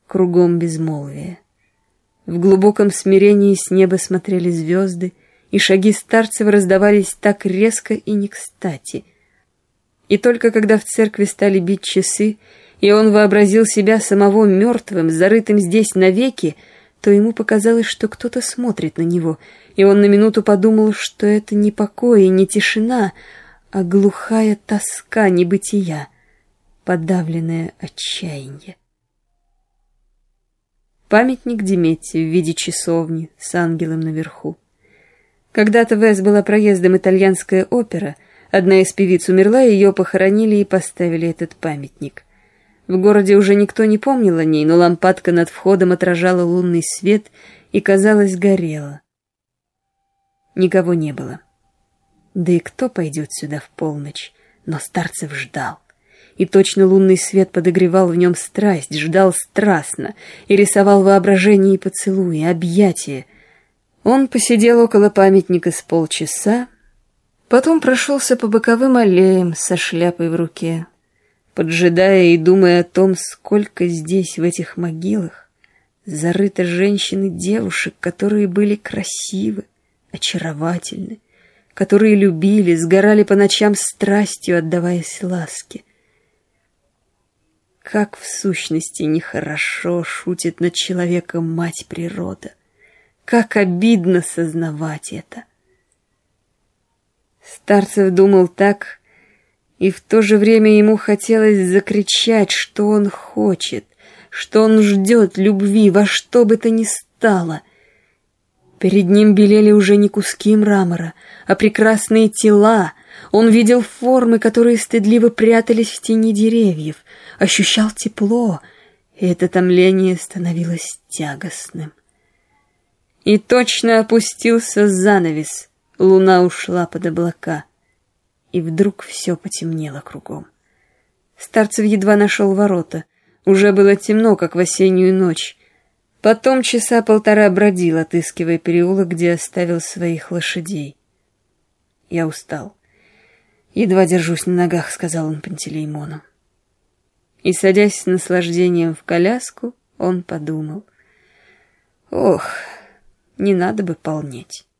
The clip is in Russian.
Кругом безмолвие. В глубоком смирении с неба смотрели звезды, и шаги Старцева раздавались так резко и не кстати. И только когда в церкви стали бить часы, и он вообразил себя самого мертвым, зарытым здесь навеки, то ему показалось, что кто-то смотрит на него, и он на минуту подумал, что это не покой и не тишина, а глухая тоска небытия, подавленное отчаяние. Памятник Деметии в виде часовни с ангелом наверху. Когда-то в С была проездом итальянская опера, одна из певиц умерла, ее похоронили и поставили этот памятник. В городе уже никто не помнил о ней, но лампадка над входом отражала лунный свет и, казалось, горела. Никого не было. Да и кто пойдет сюда в полночь? Но Старцев ждал. И точно лунный свет подогревал в нем страсть, ждал страстно и рисовал воображение и поцелуи, объятия. Он посидел около памятника с полчаса, потом прошелся по боковым аллеям со шляпой в руке, поджидая и думая о том, сколько здесь, в этих могилах, зарыто женщин и девушек, которые были красивы, очаровательны, которые любили, сгорали по ночам страстью, отдаваясь ласке. Как в сущности нехорошо шутит над человеком мать природа. Как обидно сознавать это. Старцев думал так, и в то же время ему хотелось закричать, что он хочет, что он ждет любви во что бы то ни стало. Перед ним белели уже не куски мрамора, а прекрасные тела. Он видел формы, которые стыдливо прятались в тени деревьев, ощущал тепло, и это томление становилось тягостным. И точно опустился занавес, луна ушла под облака, и вдруг все потемнело кругом. Старцев едва нашел ворота, уже было темно, как в осеннюю ночь. Потом часа полтора бродил, отыскивая переулок, где оставил своих лошадей. «Я устал. Едва держусь на ногах», — сказал он Пантелеймону. И, садясь с наслаждением в коляску, он подумал: «Ох, не надо бы полнеть».